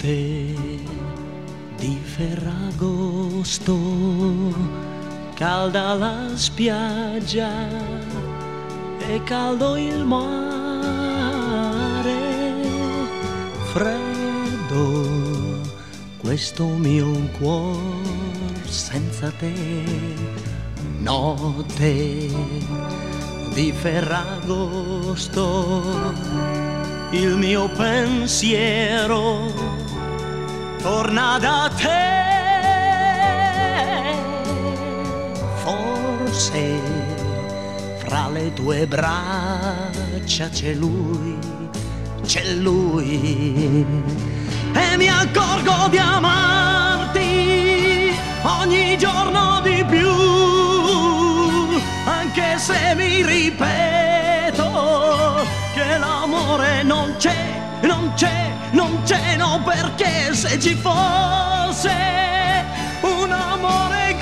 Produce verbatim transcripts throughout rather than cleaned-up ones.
Notte di Ferragosto, calda la spiaggia e caldo il mare, freddo questo mio cuor senza te. Notte di Ferragosto, il mio pensiero torna da te. Forse fra le tue braccia c'è lui, c'è lui, e mi accorgo di amarti ogni giorno di più, anche se mi ripeto che l'amore non c'è, non c'è, non c'è, no, perché se ci fosse un amore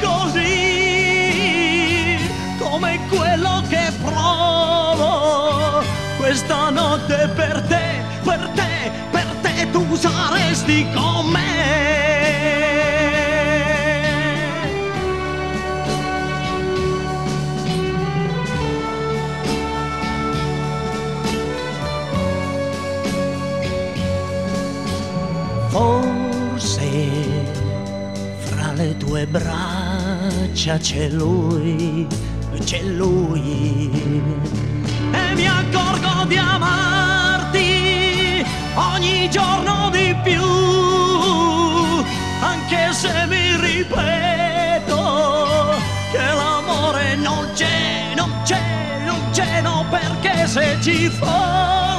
così come quello che provo questa notte per te, per te, per te, tu saresti con me. Forse fra le tue braccia c'è lui, c'è lui, e mi accorgo di amarti ogni giorno di più, anche se mi ripeto che l'amore non c'è, non c'è, non c'è, no, perché se ci fosse